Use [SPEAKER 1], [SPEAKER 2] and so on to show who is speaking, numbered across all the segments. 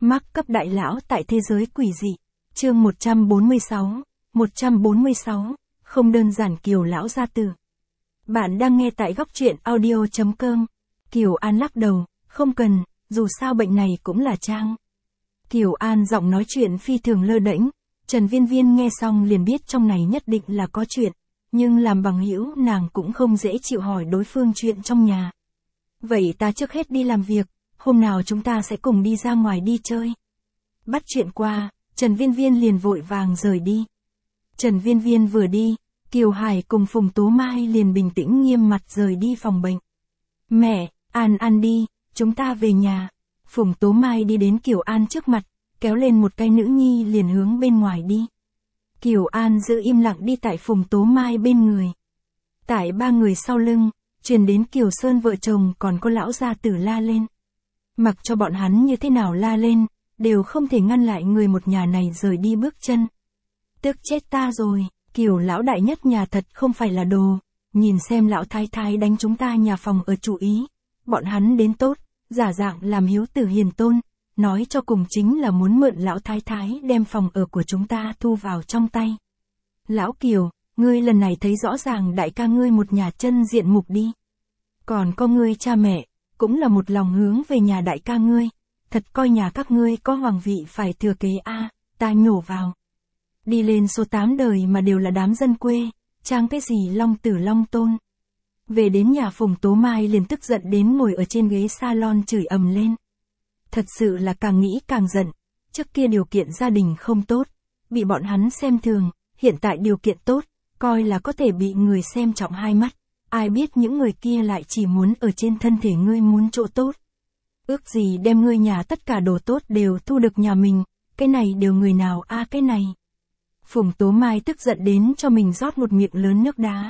[SPEAKER 1] Mác cấp đại lão tại thế giới quỷ dị. Chương 146. 146. Không đơn giản Kiều lão gia tử. Bạn đang nghe tại góc truyện audio.com. Kiều An lắc đầu, không cần, dù sao bệnh này cũng là trang. Kiều An giọng nói chuyện phi thường lơ đễnh. Trần Viên Viên nghe xong liền biết trong này nhất định là có chuyện, nhưng làm bằng hữu nàng cũng không dễ chịu hỏi đối phương chuyện trong nhà. Vậy ta trước hết đi làm việc, hôm nào chúng ta sẽ cùng đi ra ngoài đi chơi. Bắt chuyện qua, Trần Viên Viên liền vội vàng rời đi. Trần Viên Viên vừa đi, Kiều Hải cùng Phùng Tố Mai liền bình tĩnh nghiêm mặt rời đi phòng bệnh. Mẹ, An ăn đi, chúng ta về nhà. Phùng Tố Mai đi đến Kiều An trước mặt, kéo lên một cái nữ nhi liền hướng bên ngoài đi. Kiều An giữ im lặng đi tại Phùng Tố Mai bên người. Tại ba người sau lưng, truyền đến Kiều Sơn vợ chồng còn có lão gia tử la lên. Mặc cho bọn hắn như thế nào la lên, đều không thể ngăn lại người một nhà này rời đi bước chân. Tức chết ta rồi, Kiều lão đại nhất nhà thật không phải là đồ, nhìn xem lão thái thái đánh chúng ta nhà phòng ở chủ ý, bọn hắn đến tốt, giả dạng làm hiếu tử hiền tôn, nói cho cùng chính là muốn mượn lão thái thái đem phòng ở của chúng ta thu vào trong tay. Lão Kiều, ngươi lần này thấy rõ ràng đại ca ngươi một nhà chân diện mục đi. Còn có ngươi cha mẹ, cũng là một lòng hướng về nhà đại ca ngươi, thật coi nhà các ngươi có hoàng vị phải thừa kế a, ta nhổ vào. Đi lên số 8 đời mà đều là đám dân quê, trang cái gì long tử long tôn. Về đến nhà Phùng Tố Mai liền tức giận đến ngồi ở trên ghế salon chửi ầm lên. Thật sự là càng nghĩ càng giận, trước kia điều kiện gia đình không tốt, bị bọn hắn xem thường, hiện tại điều kiện tốt, coi là có thể bị người xem trọng hai mắt, ai biết những người kia lại chỉ muốn ở trên thân thể ngươi muốn chỗ tốt. Ước gì đem ngươi nhà tất cả đồ tốt đều thu được nhà mình, cái này đều người nào a cái này. Phùng Tố Mai tức giận đến cho mình rót một miệng lớn nước đá.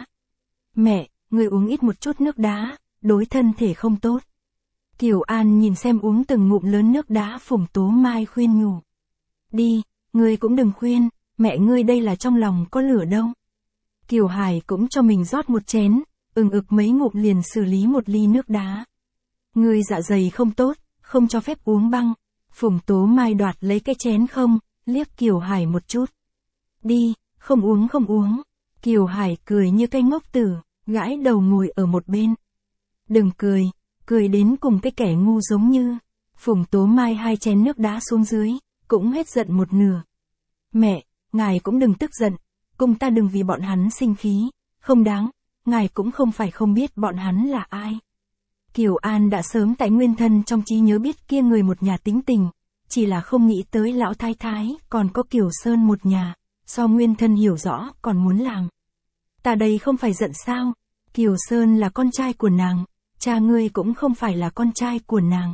[SPEAKER 1] Mẹ, ngươi uống ít một chút nước đá, đối thân thể không tốt. Kiều An nhìn xem uống từng ngụm lớn nước đá Phùng Tố Mai khuyên nhủ. Đi, ngươi cũng đừng khuyên, mẹ ngươi đây là trong lòng có lửa đâu. Kiều Hải cũng cho mình rót một chén, ực mấy ngụm liền xử lý một ly nước đá. Ngươi dạ dày không tốt, không cho phép uống băng. Phùng Tố Mai đoạt lấy cái chén không, liếc Kiều Hải một chút. Đi, không uống. Kiều Hải cười như cây ngốc tử, gãi đầu ngồi ở một bên. Đừng cười, cười đến cùng cái kẻ ngu giống như. Phùng Tố Mai hai chén nước đá xuống dưới, cũng hết giận một nửa. Mẹ, ngài cũng đừng tức giận, cùng ta đừng vì bọn hắn sinh khí, không đáng, ngài cũng không phải không biết bọn hắn là ai. Kiều An đã sớm tại nguyên thân trong trí nhớ biết kia người một nhà tính tình, chỉ là không nghĩ tới lão thái thái còn có Kiều Sơn một nhà, so nguyên thân hiểu rõ còn muốn làm. Ta đây không phải giận sao, Kiều Sơn là con trai của nàng, cha ngươi cũng không phải là con trai của nàng.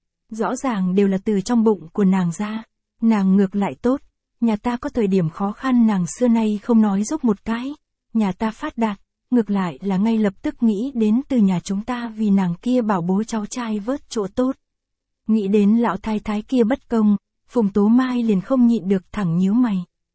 [SPEAKER 1] Rõ ràng đều là từ trong bụng của nàng ra, nàng ngược lại tốt, nhà ta có thời điểm khó khăn nàng xưa nay không nói giúp một cái, nhà ta phát đạt, ngược lại là ngay lập tức nghĩ đến từ nhà chúng ta vì nàng kia bảo bối cháu trai vớt chỗ tốt. Nghĩ đến lão thái thái kia bất công, Phùng Tố Mai liền không nhịn được thẳng nhíu mày.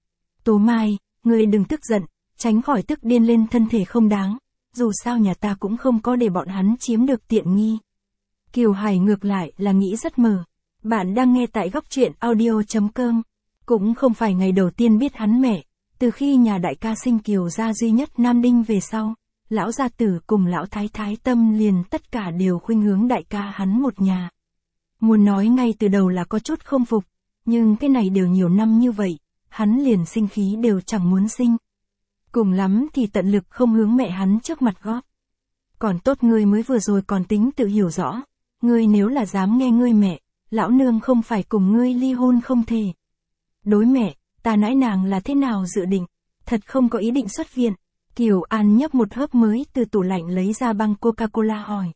[SPEAKER 1] Tố Mai, ngươi đừng tức giận, tránh khỏi tức điên lên thân thể không đáng, dù sao nhà ta cũng không có để bọn hắn chiếm được tiện nghi. Kiều Hải ngược lại là nghĩ rất mờ. Bạn đang nghe tại góc truyện audio.com. Cũng không phải ngày đầu tiên biết hắn mẹ, từ khi nhà đại ca sinh Kiều gia duy nhất Nam Đinh về sau, lão gia tử cùng lão thái thái tâm liền tất cả đều khuynh hướng đại ca hắn một nhà. Muốn nói ngay từ đầu là có chút không phục, nhưng cái này đều nhiều năm như vậy, hắn liền sinh khí đều chẳng muốn sinh. Cùng lắm thì tận lực không hướng mẹ hắn trước mặt góp. Còn tốt ngươi mới vừa rồi còn tính tự hiểu rõ, ngươi nếu là dám nghe ngươi mẹ, lão nương không phải cùng ngươi ly hôn không thể. Đối mẹ, ta nãi nàng là thế nào dự định, thật không có ý định xuất viện. Kiều An nhấp một hớp mới từ tủ lạnh lấy ra băng Coca-Cola hỏi.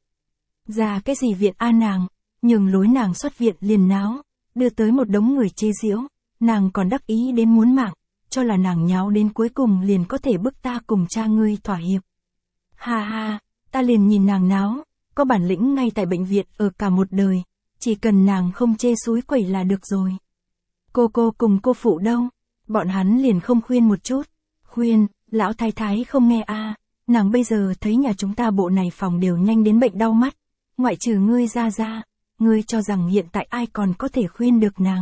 [SPEAKER 1] Ra cái gì viện a nàng, nhường lối nàng xuất viện liền náo, đưa tới một đống người chê giễu, nàng còn đắc ý đến muốn mạng, cho là nàng nháo đến cuối cùng liền có thể bức ta cùng cha ngươi thỏa hiệp. Ha ha, ta liền nhìn nàng náo, có bản lĩnh ngay tại bệnh viện ở cả một đời, chỉ cần nàng không chê xúi quẩy là được rồi. Cô cùng cô phụ đâu, bọn hắn liền không khuyên một chút. Khuyên, lão thái thái không nghe a, nàng bây giờ thấy nhà chúng ta bộ này phòng đều nhanh đến bệnh đau mắt, ngoại trừ ngươi ra, ngươi cho rằng hiện tại ai còn có thể khuyên được nàng.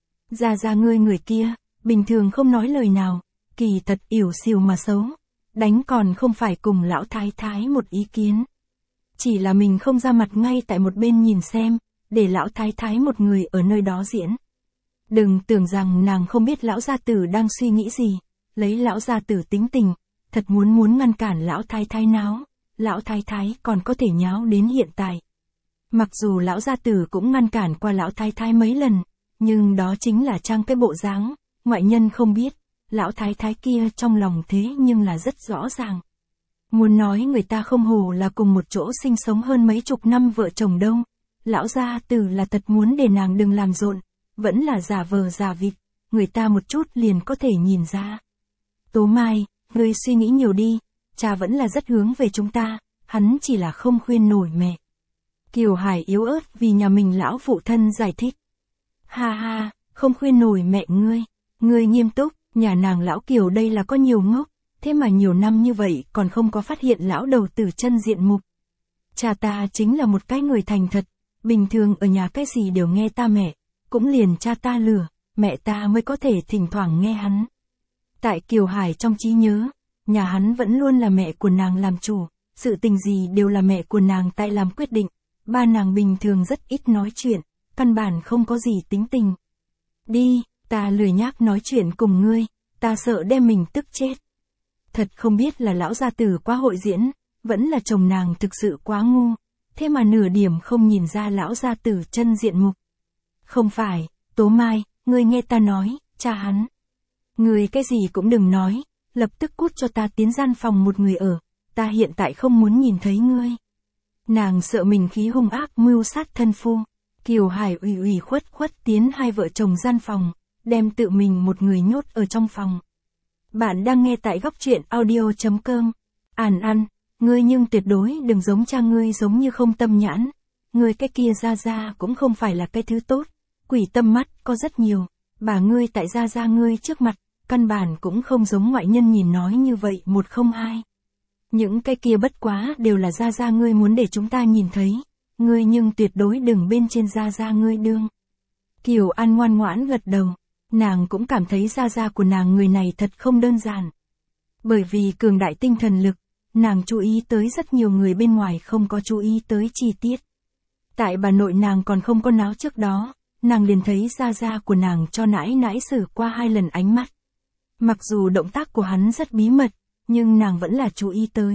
[SPEAKER 1] Gia ngươi người kia, bình thường không nói lời nào, kỳ thật ỉu xìu mà xấu, đánh còn không phải cùng lão thái thái một ý kiến. Chỉ là mình không ra mặt ngay tại một bên nhìn xem, để lão thái thái một người ở nơi đó diễn. Đừng tưởng rằng nàng không biết lão gia tử đang suy nghĩ gì, lấy lão gia tử tính tình, thật muốn ngăn cản lão thái thái náo, lão thái thái còn có thể nháo đến hiện tại. Mặc dù lão gia tử cũng ngăn cản qua lão thái thái mấy lần, nhưng đó chính là trang cái bộ dáng, ngoại nhân không biết, lão thái thái kia trong lòng thế nhưng là rất rõ ràng. Muốn nói người ta không hổ là cùng một chỗ sinh sống hơn mấy chục năm vợ chồng đâu, lão gia tử là thật muốn để nàng đừng làm rộn, vẫn là giả vờ giả vịt, người ta một chút liền có thể nhìn ra. Tố Mai, ngươi suy nghĩ nhiều đi, cha vẫn là rất hướng về chúng ta, hắn chỉ là không khuyên nổi mẹ. Kiều Hải yếu ớt vì nhà mình lão phụ thân giải thích. Ha ha, không khuyên nổi mẹ ngươi nghiêm túc, nhà nàng lão Kiều đây là có nhiều ngốc, thế mà nhiều năm như vậy còn không có phát hiện lão đầu tử chân diện mục. Cha ta chính là một cái người thành thật, bình thường ở nhà cái gì đều nghe ta mẹ, cũng liền cha ta lừa, mẹ ta mới có thể thỉnh thoảng nghe hắn. Tại Kiều Hải trong trí nhớ, nhà hắn vẫn luôn là mẹ của nàng làm chủ, sự tình gì đều là mẹ của nàng tại làm quyết định, ba nàng bình thường rất ít nói chuyện, căn bản không có gì tính tình. Đi, ta lười nhác nói chuyện cùng ngươi, ta sợ đem mình tức chết. Thật không biết là lão gia tử quá hội diễn, vẫn là chồng nàng thực sự quá ngu, thế mà nửa điểm không nhìn ra lão gia tử chân diện mục. Không phải, Tố Mai, ngươi nghe ta nói, cha hắn. Ngươi cái gì cũng đừng nói, lập tức cút cho ta tiến gian phòng một người ở, ta hiện tại không muốn nhìn thấy ngươi. Nàng sợ mình khí hung ác mưu sát thân phu. Kiều Hải ủy khuất tiến hai vợ chồng gian phòng, đem tự mình một người nhốt ở trong phòng. Bạn đang nghe tại góc truyện audio.com. Ăn, ngươi nhưng tuyệt đối đừng giống cha ngươi giống như không tâm nhãn. Ngươi cái kia ra cũng không phải là cái thứ tốt. Quỷ tâm mắt có rất nhiều. Bà ngươi tại ra ngươi trước mặt, căn bản cũng không giống ngoại nhân nhìn nói như vậy 102. Những cái kia bất quá đều là ra ngươi muốn để chúng ta nhìn thấy. Ngươi nhưng tuyệt đối đừng bên trên ra ngươi đương. Kiều An ngoan ngoãn gật đầu. Nàng cũng cảm thấy ra của nàng người này thật không đơn giản. Bởi vì cường đại tinh thần lực, nàng chú ý tới rất nhiều người bên ngoài không có chú ý tới chi tiết. Tại bà nội nàng còn không có náo trước đó, nàng liền thấy ra của nàng cho nãi xử qua 2 lần ánh mắt. Mặc dù động tác của hắn rất bí mật, nhưng nàng vẫn là chú ý tới.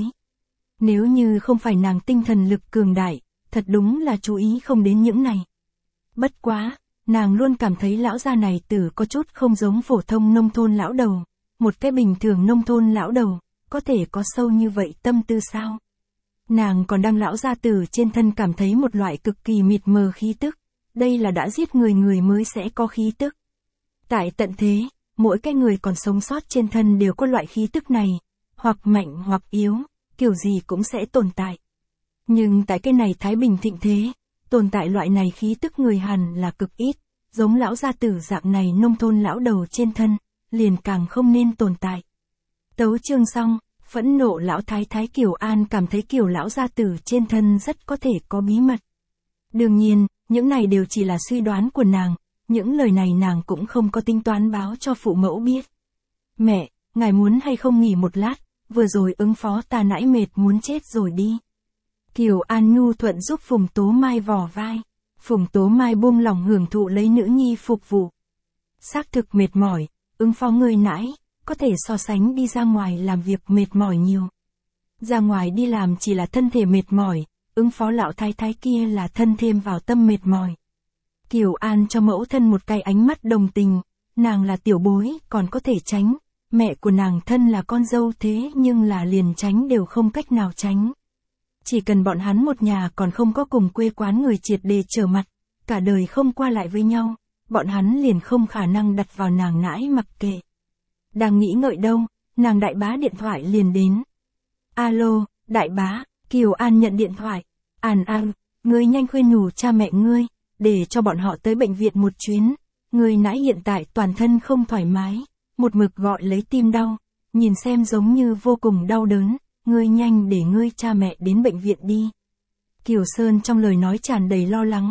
[SPEAKER 1] Nếu như không phải nàng tinh thần lực cường đại, thật đúng là chú ý không đến những này. Bất quá, nàng luôn cảm thấy lão gia này tử có chút không giống phổ thông nông thôn lão đầu, một cái bình thường nông thôn lão đầu, có thể có sâu như vậy tâm tư sao? Nàng còn đang lão gia tử trên thân cảm thấy một loại cực kỳ mịt mờ khí tức, đây là đã giết người mới sẽ có khí tức. Tại tận thế, mỗi cái người còn sống sót trên thân đều có loại khí tức này, hoặc mạnh hoặc yếu, kiểu gì cũng sẽ tồn tại. Nhưng tại cái này thái bình thịnh thế, tồn tại loại này khí tức người hẳn là cực ít, giống lão gia tử dạng này nông thôn lão đầu trên thân, liền càng không nên tồn tại. Tấu chương xong, phẫn nộ lão thái thái Kiều An cảm thấy Kiều lão gia tử trên thân rất có thể có bí mật. Đương nhiên, những này đều chỉ là suy đoán của nàng, những lời này nàng cũng không có tính toán báo cho phụ mẫu biết. Mẹ, ngài muốn hay không nghỉ một lát, vừa rồi ứng phó ta nãy mệt muốn chết rồi đi. Kiều An nhu thuận giúp Phùng Tố Mai vò vai. Phùng Tố Mai buông lòng hưởng thụ lấy nữ nhi phục vụ. Xác thực mệt mỏi, ứng phó người nãy, có thể so sánh đi ra ngoài làm việc mệt mỏi nhiều. Ra ngoài đi làm chỉ là thân thể mệt mỏi, ứng phó lão thái thái kia là thân thêm vào tâm mệt mỏi. Kiều An cho mẫu thân một cái ánh mắt đồng tình, nàng là tiểu bối, còn có thể tránh, mẹ của nàng thân là con dâu thế nhưng là liền tránh đều không cách nào tránh. Chỉ cần bọn hắn một nhà còn không có cùng quê quán người triệt để trở mặt, cả đời không qua lại với nhau, bọn hắn liền không khả năng đặt vào nàng nãi mặc kệ. Đang nghĩ ngợi đâu, nàng đại bá điện thoại liền đến. Alo, đại bá, Kiều An nhận điện thoại. An, ngươi nhanh khuyên nhủ cha mẹ ngươi, để cho bọn họ tới bệnh viện một chuyến. Ngươi nãi hiện tại toàn thân không thoải mái, một mực gọi lấy tim đau, nhìn xem giống như vô cùng đau đớn. Ngươi nhanh để ngươi cha mẹ đến bệnh viện đi. Kiều Sơn trong lời nói tràn đầy lo lắng,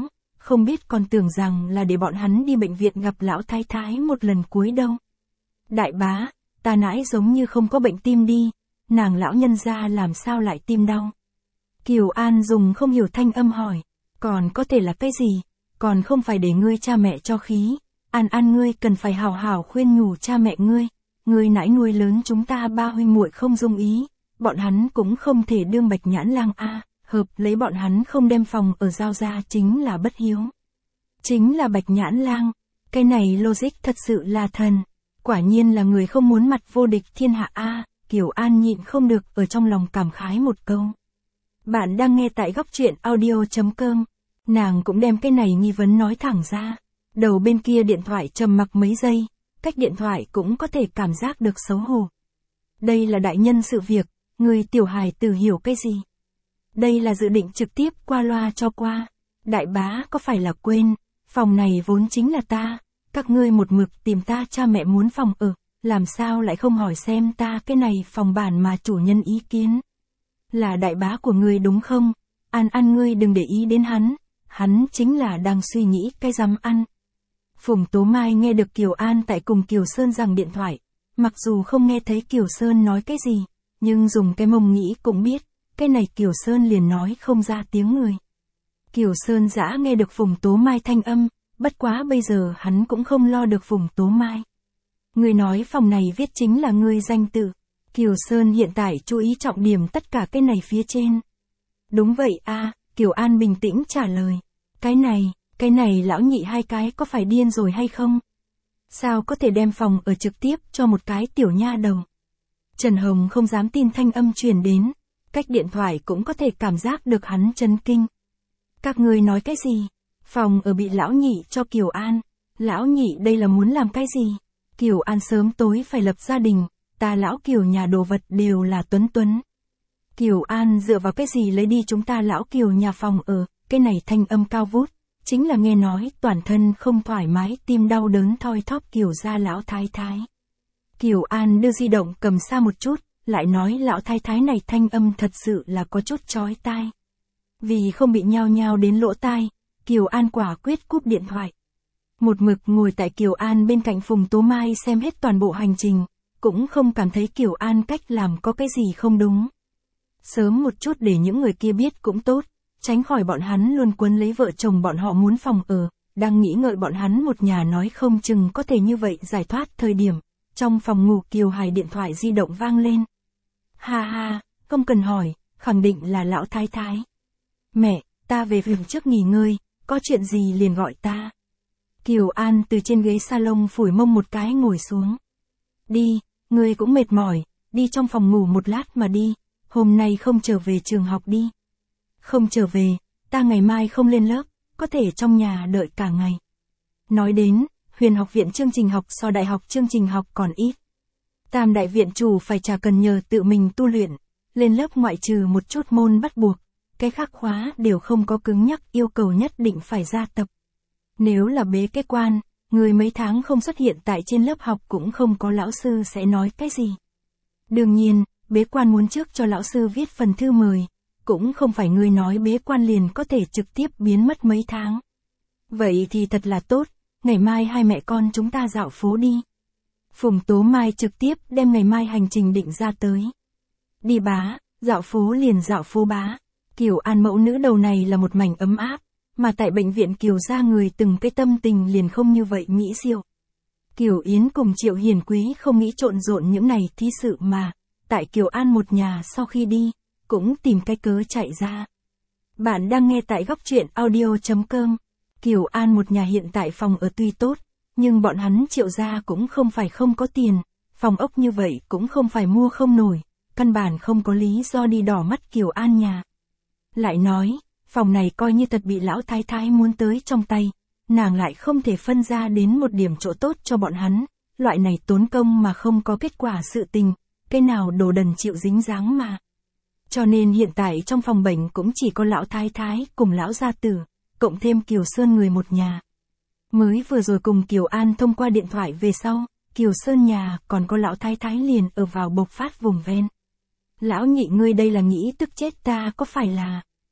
[SPEAKER 1] không biết còn tưởng rằng là để bọn hắn đi bệnh viện gặp lão thái thái một lần cuối đâu. Đại bá, ta nãy giống như không có bệnh tim đi, nàng lão nhân gia làm sao lại tim đau. Kiều An dùng không hiểu thanh âm hỏi, còn có thể là cái gì, còn không phải để ngươi cha mẹ cho khí, An ngươi cần phải hào hào khuyên nhủ cha mẹ ngươi nãy nuôi lớn chúng ta ba huynh muội không dung ý, bọn hắn cũng không thể đương Bạch Nhãn Lang a, hợp lấy bọn hắn không đem phòng ở giao ra chính là bất hiếu. Chính là Bạch Nhãn Lang, cái này logic thật sự là thần, quả nhiên là người không muốn mặt vô địch thiên hạ a, Kiều An nhịn không được ở trong lòng cảm khái một câu. Bạn đang nghe tại góc truyện audio.com, nàng cũng đem cái này nghi vấn nói thẳng ra, đầu bên kia điện thoại trầm mặc mấy giây, cách điện thoại cũng có thể cảm giác được xấu hổ. Đây là đại nhân sự việc, người tiểu hài tử hiểu cái gì? Đây là dự định trực tiếp qua loa cho qua. Đại bá có phải là quên, phòng này vốn chính là ta, các ngươi một mực tìm ta cha mẹ muốn phòng ở, làm sao lại không hỏi xem ta cái này phòng bản mà chủ nhân ý kiến. Là đại bá của ngươi đúng không? An ngươi đừng để ý đến hắn chính là đang suy nghĩ cái dám ăn. Phùng Tố Mai nghe được Kiều An tại cùng Kiều Sơn giằng điện thoại, mặc dù không nghe thấy Kiều Sơn nói cái gì, nhưng dùng cái mông nghĩ cũng biết, cái này Kiều Sơn liền nói không ra tiếng người. Kiều Sơn dã nghe được Phùng Tố Mai thanh âm, bất quá bây giờ hắn cũng không lo được Phùng Tố Mai. Người nói phòng này viết chính là ngươi danh tự. Kiều Sơn hiện tại chú ý trọng điểm tất cả cái này phía trên. Đúng vậy a, Kiều An bình tĩnh trả lời. Cái này lão nhị hai cái có phải điên rồi hay không? Sao có thể đem phòng ở trực tiếp cho một cái tiểu nha đầu? Trần Hồng không dám tin thanh âm truyền đến, cách điện thoại cũng có thể cảm giác được hắn chấn kinh. Các ngươi nói cái gì? Phòng ở bị lão nhị cho Kiều An. Lão nhị đây là muốn làm cái gì? Kiều An sớm tối phải lập gia đình, ta lão Kiều nhà đồ vật đều là tuấn. Kiều An dựa vào cái gì lấy đi chúng ta lão Kiều nhà phòng ở, cái này thanh âm cao vút, chính là nghe nói toàn thân không thoải mái tim đau đớn thoi thóp Kiều gia lão thái thái. Kiều An đưa di động cầm xa một chút, lại nói lão thái thái này thanh âm thật sự là có chút chói tai. Vì không bị nhao nhao đến lỗ tai, Kiều An quả quyết cúp điện thoại. Một mực ngồi tại Kiều An bên cạnh Phùng Tố Mai xem hết toàn bộ hành trình, cũng không cảm thấy Kiều An cách làm có cái gì không đúng. Sớm một chút để những người kia biết cũng tốt, tránh khỏi bọn hắn luôn quấn lấy vợ chồng bọn họ muốn phòng ở, đang nghĩ ngợi bọn hắn một nhà nói không chừng có thể như vậy giải thoát thời điểm. Trong phòng ngủ Kiều Hải điện thoại di động vang lên. Ha, không cần hỏi, khẳng định là lão thái thái. Mẹ, ta về phòng trước nghỉ ngơi, có chuyện gì liền gọi ta. Kiều An từ trên ghế salon phủi mông một cái ngồi xuống. Đi, ngươi cũng mệt mỏi, đi trong phòng ngủ một lát mà đi, hôm nay không trở về trường học đi. Không trở về, ta ngày mai không lên lớp, có thể trong nhà đợi cả ngày. Nói đến, Huyền học viện chương trình học so đại học chương trình học còn ít. Tam đại viện chủ phải chả cần nhờ tự mình tu luyện, lên lớp ngoại trừ một chút môn bắt buộc, cái khác khóa đều không có cứng nhắc yêu cầu nhất định phải ra tập. Nếu là bế kết quan, người mấy tháng không xuất hiện tại trên lớp học cũng không có lão sư sẽ nói cái gì. Đương nhiên, bế quan muốn trước cho lão sư viết phần thư mời, cũng không phải người nói bế quan liền có thể trực tiếp biến mất mấy tháng. Vậy thì thật là tốt, ngày mai hai mẹ con chúng ta dạo phố đi. Phùng Tố Mai trực tiếp đem ngày mai hành trình định ra tới. Đi bá, dạo phố liền dạo phố bá. Kiều An mẫu nữ đầu này là một mảnh ấm áp, mà tại bệnh viện Kiều gia người từng cái tâm tình liền không như vậy mỹ diệu. Kiều Yến cùng Triệu Hiền Quý không nghĩ trộn rộn những này thí sự mà, tại Kiều An một nhà sau khi đi, cũng tìm cái cớ chạy ra. Bạn đang nghe tại góc truyện audio.com. Kiều An một nhà hiện tại phòng ở tuy tốt, nhưng bọn hắn Triệu gia cũng không phải không có tiền, phòng ốc như vậy cũng không phải mua không nổi, căn bản không có lý do đi đỏ mắt Kiều An nhà. Lại nói, phòng này coi như thật bị lão thái thái muốn tới trong tay, nàng lại không thể phân ra đến một điểm chỗ tốt cho bọn hắn, loại này tốn công mà không có kết quả sự tình, cái nào đồ đần chịu dính dáng mà. Cho nên hiện tại trong phòng bệnh cũng chỉ có lão thái thái cùng lão gia tử, cộng thêm Kiều Sơn người một nhà. Mới vừa rồi cùng Kiều An thông qua điện thoại về sau, Kiều Sơn nhà còn có lão thái thái liền ở vào bộc phát vùng ven. Lão nhị ngươi đây là nghĩ tức chết ta có phải là?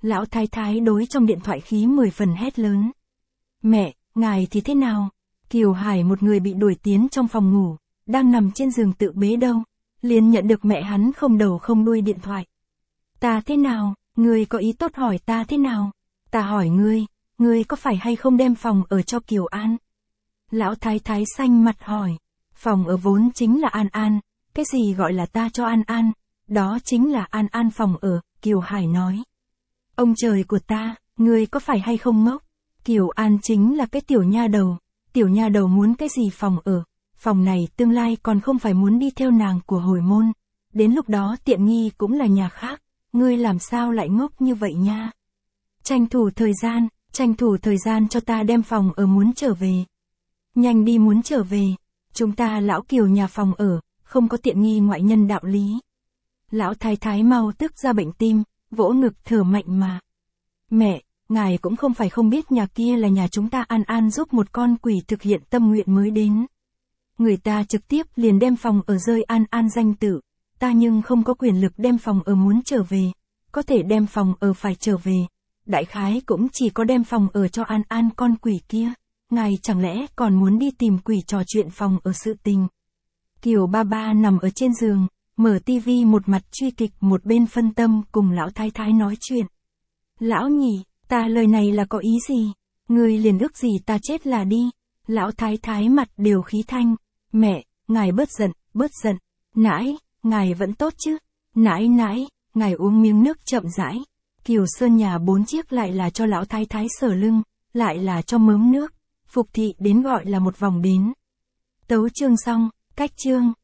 [SPEAKER 1] Lão thái thái đối trong điện thoại khí 10 phần hét lớn. Mẹ, ngài thì thế nào? Kiều Hải một người bị đuổi tiến trong phòng ngủ, đang nằm trên giường tự bế đâu, liền nhận được mẹ hắn không đầu không đuôi điện thoại. Ta thế nào? Ngươi có ý tốt hỏi ta thế nào? Ta hỏi ngươi có phải hay không đem phòng ở cho Kiều An? Lão thái thái xanh mặt hỏi. Phòng ở vốn chính là An An, cái gì gọi là ta cho An An? Đó chính là An An phòng ở, Kiều Hải nói. Ông trời của ta, ngươi có phải hay không ngốc? Kiều An chính là cái tiểu nha đầu muốn cái gì phòng ở, phòng này tương lai còn không phải muốn đi theo nàng của hồi môn, đến lúc đó tiện nghi cũng là nhà khác, ngươi làm sao lại ngốc như vậy nha? Tranh thủ thời gian cho ta đem phòng ở muốn trở về. Nhanh đi muốn trở về, chúng ta lão Kiều nhà phòng ở, không có tiện nghi ngoại nhân đạo lý. Lão thái thái mau tức ra bệnh tim, vỗ ngực thở mạnh mà. Mẹ, ngài cũng không phải không biết nhà kia là nhà chúng ta An An giúp một con quỷ thực hiện tâm nguyện mới đến. Người ta trực tiếp liền đem phòng ở rơi An An danh tự, ta nhưng không có quyền lực đem phòng ở muốn trở về, có thể đem phòng ở phải trở về. Đại khái cũng chỉ có đem phòng ở cho An An con quỷ kia, ngài chẳng lẽ còn muốn đi tìm quỷ trò chuyện phòng ở sự tình. Kiều ba ba nằm ở trên giường, mở tivi một mặt truy kịch một bên phân tâm cùng lão thái thái nói chuyện. Lão nhị, ta lời này là có ý gì? Ngươi liền ước gì ta chết là đi. Lão thái thái mặt đều khí thanh. Mẹ, ngài bớt giận. Nãi, ngài vẫn tốt chứ? Nãi, ngài uống miếng nước chậm rãi. Kiều Sơn nhà 4 chiếc lại là cho lão thái thái sờ lưng, lại là cho mớm nước. Phục thị đến gọi là một vòng đến. Tấu chương xong, cách chương.